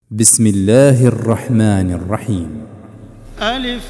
بسم الله الرحمن الرحيم. ألف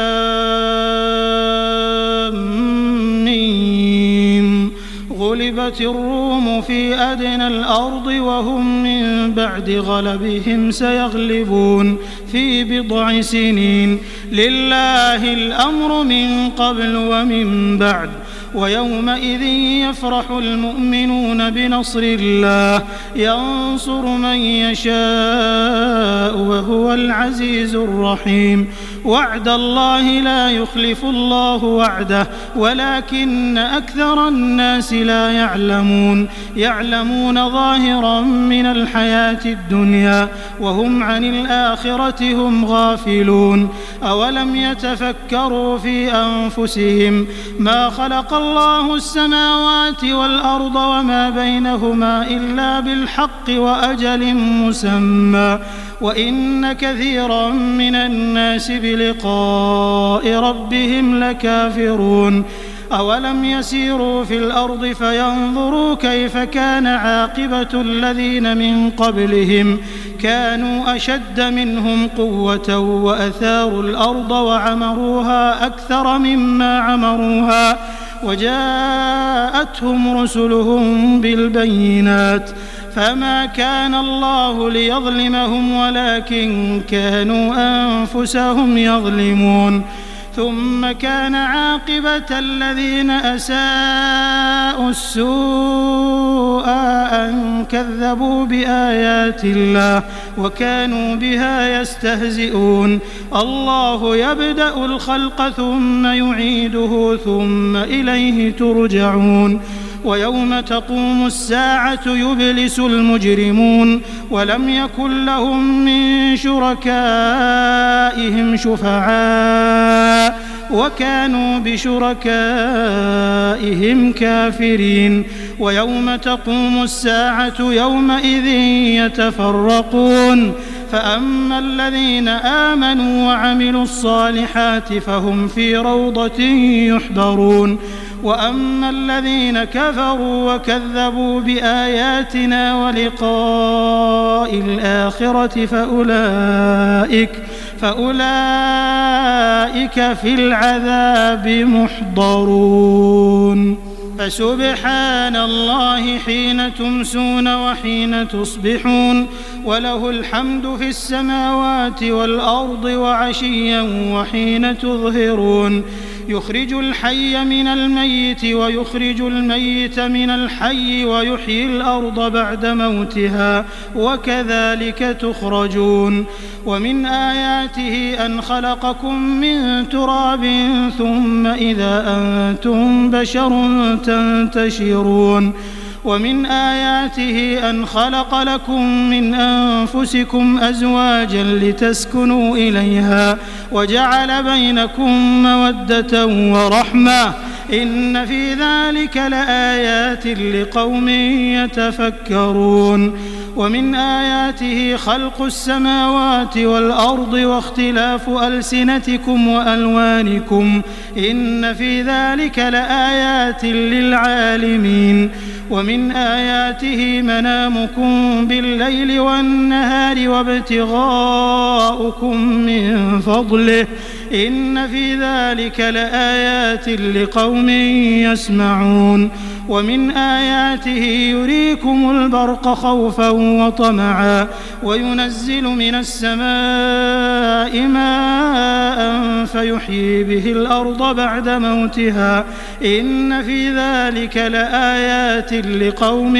لام ميم. غلبت الروم في أدنى الأرض وهم من بعد غلبهم سيغلبون في بضع سنين. لله الأمر من قبل ومن بعد. ويومئذ يفرح المؤمنون بنصر الله ينصر من يشاء وهو العزيز الرحيم. وعد الله لا يخلف الله وعده ولكن أكثر الناس لا يعلمون ظاهرا من الحياة الدنيا وهم عن الآخرة هم غافلون. أولم يتفكروا في أنفسهم ما خلق الله السماوات والأرض وما بينهما إلا بالحق وأجل مسمى وإن كثيرا من الناس بلقاء ربهم لكافرون. أولم يسيروا في الأرض فينظروا كيف كان عاقبة الذين من قبلهم كانوا أشد منهم قوة وأثاروا الأرض وعمروها أكثر مما عمروها وجاءتهم رسلهم بالبينات فما كان الله ليظلمهم ولكن كانوا أنفسهم يظلمون. ثم كان عاقبة الذين أساءوا السوء أن كذبوا بآيات الله وكانوا بها يستهزئون. الله يبدأ الخلق ثم يعيده ثم إليه ترجعون. ويوم تقوم الساعة يبلس المجرمون ولم يكن لهم من شركائهم شفعاء وكانوا بشركائهم كافرين. ويوم تقوم الساعة يومئذ يتفرقون فأما الذين آمنوا وعملوا الصالحات فهم في روضة يحبرون وأما الذين كفروا وكذبوا بآياتنا ولقاء الآخرة فأولئك في العذاب محضرون. فسبحان الله حين تمسون وحين تصبحون وله الحمد في السماوات والأرض وعشيا وحين تظهرون. يخرج الحي من الميت ويخرج الميت من الحي ويحيي الأرض بعد موتها وكذلك تخرجون. ومن آياته أن خلقكم من تراب ثم إذا أنتم بشر تنتشرون. ومن آياته أن خلق لكم من أنفسكم أزواجا لتسكنوا إليها وجعل بينكم مودة ورحمة إن في ذلك لآيات لقوم يتفكرون. ومن آياته خلق السماوات والأرض واختلاف ألسنتكم وألوانكم إن في ذلك لآيات للعالمين. ومن آياته منامكم بالليل والنهار وابتغاؤكم من فضله إن في ذلك لآيات لقوم يسمعون. ومن آياته يريكم البرق خوفا وطمعا وينزل من السماء ماء فيحيي به الأرض بعد موتها إن في ذلك لآيات لقوم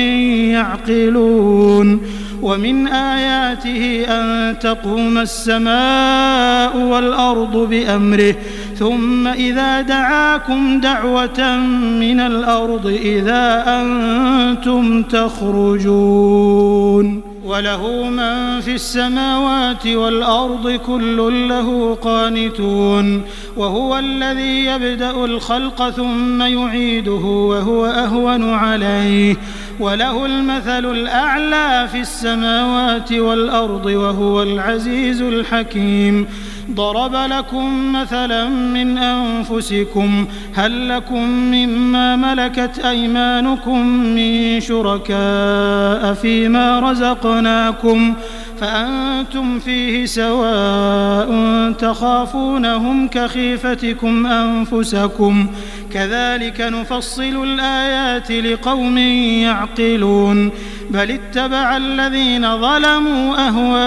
يعقلون. ومن آياته أن تقوم السماء والأرض بأمره ثم إذا دعاكم دعوة من الأرض إذا أنتم تخرجون. وله من في السماوات والأرض كل له قانتون. وهو الذي يبدأ الخلق ثم يعيده وهو أهون عليه وله المثل الأعلى في السماوات والأرض وهو العزيز الحكيم. ضرب لكم مثلا من أنفسكم هل لكم مما ملكت أيمانكم من شركاء فيما رزقناكم فأنتم فيه سواء تخافونهم كخيفتكم أنفسكم كذلك نفصل الآيات لقوم يعقلون بل اتبع الذين ظلموا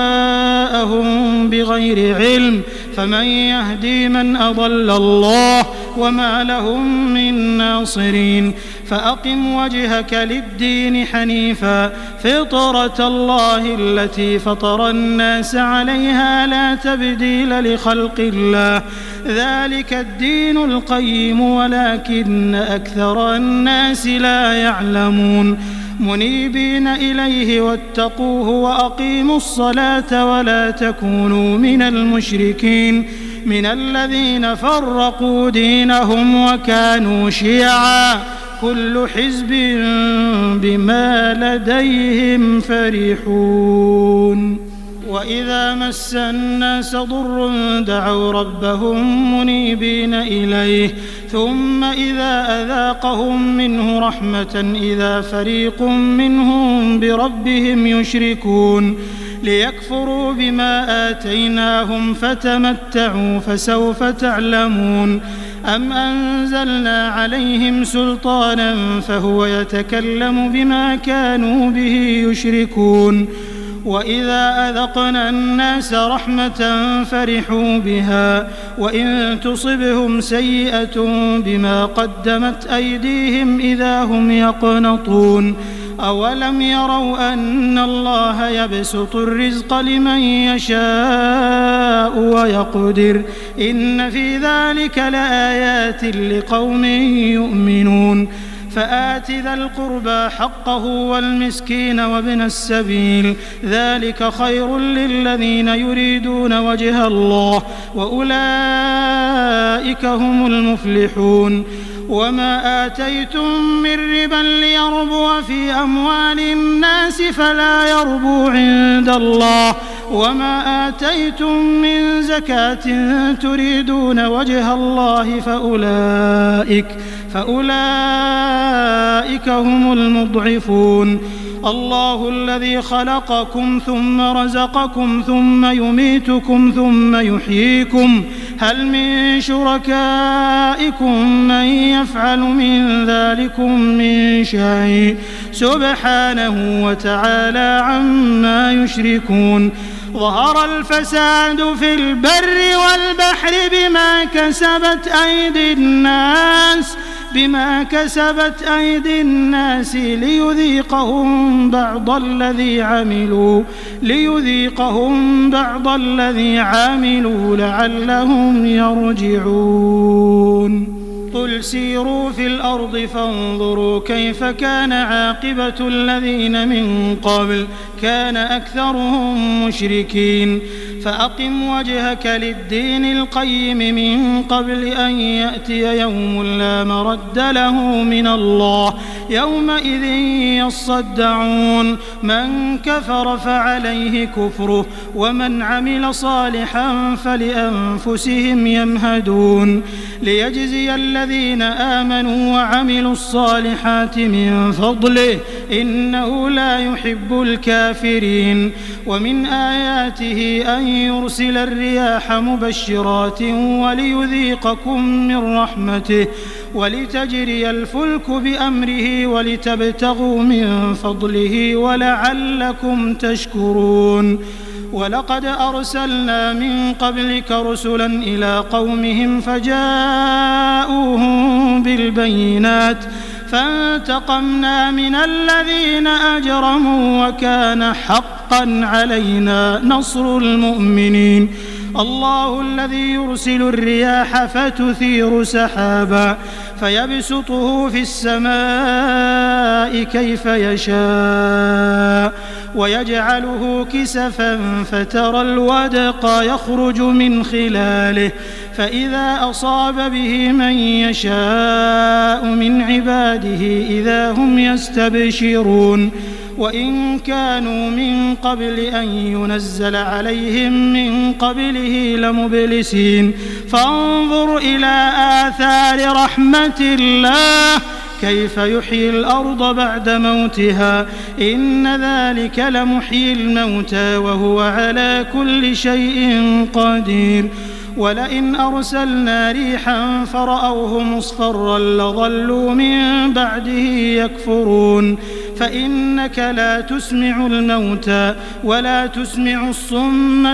أهواءهم بغير علم فمن يهدي من أضل الله وما لهم من ناصرين فأقم وجهك للدين حنيفا فطرة الله التي فطر الناس عليها لا تبديل لخلق الله ذلك الدين القيم ولكن أكثر الناس لا يعلمون منيبين إليه واتقوه وأقيموا الصلاة ولا تكونوا من المشركين من الذين فرقوا دينهم وكانوا شيعا كل حزب بما لديهم فرحون وإذا مس الناس ضر دعوا ربهم منيبين إليه ثم إذا أذاقهم منه رحمة إذا فريق منهم بربهم يشركون ليكفروا بما آتيناهم فتمتعوا فسوف تعلمون أم أنزلنا عليهم سلطانا فهو يتكلم بما كانوا به يشركون وإذا أذقنا الناس رحمة فرحوا بها وإن تصبهم سيئة بما قدمت أيديهم إذا هم يقنطون أولم يروا أن الله يبسط الرزق لمن يشاء ويقدر إن في ذلك لآيات لقوم يؤمنون فآت ذا القربى حقه والمسكين وابن السبيل ذلك خير للذين يريدون وجه الله وأولئك هم المفلحون وما آتيتم من ربا ليربو في أموال الناس فلا يربو عند الله وما آتيتم من زكاة تريدون وجه الله فأولئك هم المضعفون الله الذي خلقكم ثم رزقكم ثم يميتكم ثم يحييكم هل من شركائكم من يفعل من ذلكم من شيء سبحانه وتعالى عما يشركون ظهر الفساد في البر والبحر بما كسبت أيدي الناس ليذيقهم بعض الذي عملوا لعلهم يرجعون قل سيروا في الأرض فانظروا كيف كان عاقبة الذين من قبل كان أكثرهم مشركين فأقم وجهك للدين القيم من قبل أن يأتي يوم لا مرد له من الله يومئذ يصدعون من كفر فعليه كفره ومن عمل صالحا فلأنفسهم يمهدون ليجزي الذين آمنوا وعملوا الصالحات من فضله إنه لا يحب الكافرين ومن آياته أن يرسل الرياح مبشرات وليذيقكم من رحمته ولتجري الفلك بأمره ولتبتغوا من فضله ولعلكم تشكرون ولقد أرسلنا من قبلك رسلا إلى قومهم فجاءوهم بالبينات فانتقمنا من الذين أجرموا وكان حقا علينا نصر المؤمنين الله الذي يرسل الرياح فتثير سحابا فيبسطه في السماء كيف يشاء ويجعله كسفا فترى الودق يخرج من خلاله فإذا أصاب به من يشاء من عباده إذا هم يستبشرون وإن كانوا من قبل أن ينزل عليهم من قبله لمبلسين فانظر إلى آثار رحمة الله كيف يحيي الأرض بعد موتها إن ذلك لمحيي الموتى وهو على كل شيء قدير ولئن أرسلنا ريحا فرأوه مصفرا لظلوا من بعده يكفرون فإنك لا تسمع الموتى ولا تسمع الصم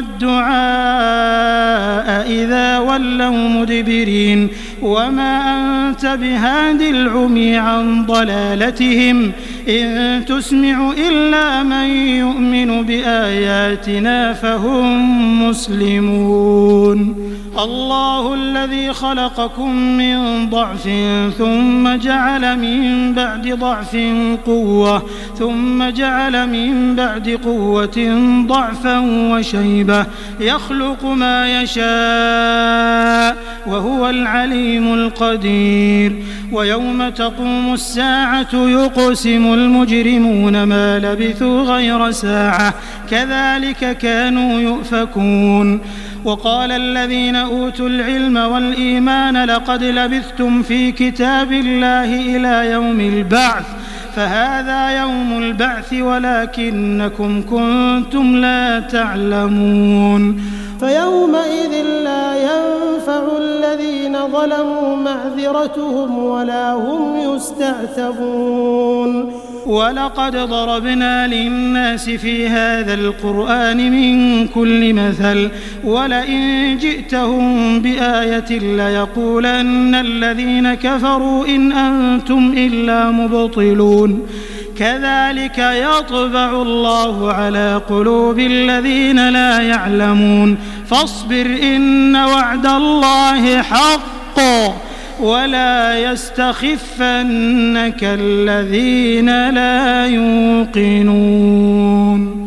الدعاء إذا ولوا مدبرين وما أنت بهاد العمي عن ضلالتهم إن تسمع إلا من يؤمن بآياتنا فهم مسلمون الله الذي خلقكم من ضعف ثم جعل من بعد ضعف قوة ثم جعل من بعد قوة ضعفا وشيبة يخلق ما يشاء وهو العليم القدير ويوم تقوم الساعة يقسم المجرمون ما لبثوا غير ساعة كذلك كانوا يؤفكون وقال الذين أوتوا العلم والإيمان لقد لبثتم في كتاب الله إلى يوم البعث فهذا يوم البعث ولكنكم كنتم لا تعلمون فيومئذ لا ينفع الذين ظلموا معذرتهم ولا هم يستعتبون ولقد ضربنا للناس في هذا القرآن من كل مثل ولئن جئتهم بآية ليقولن الذين كفروا إن أنتم إلا مبطلون كذلك يطبع الله على قلوب الذين لا يعلمون فاصبر إن وعد الله حق ولا يستخفنك الذين لا يوقنون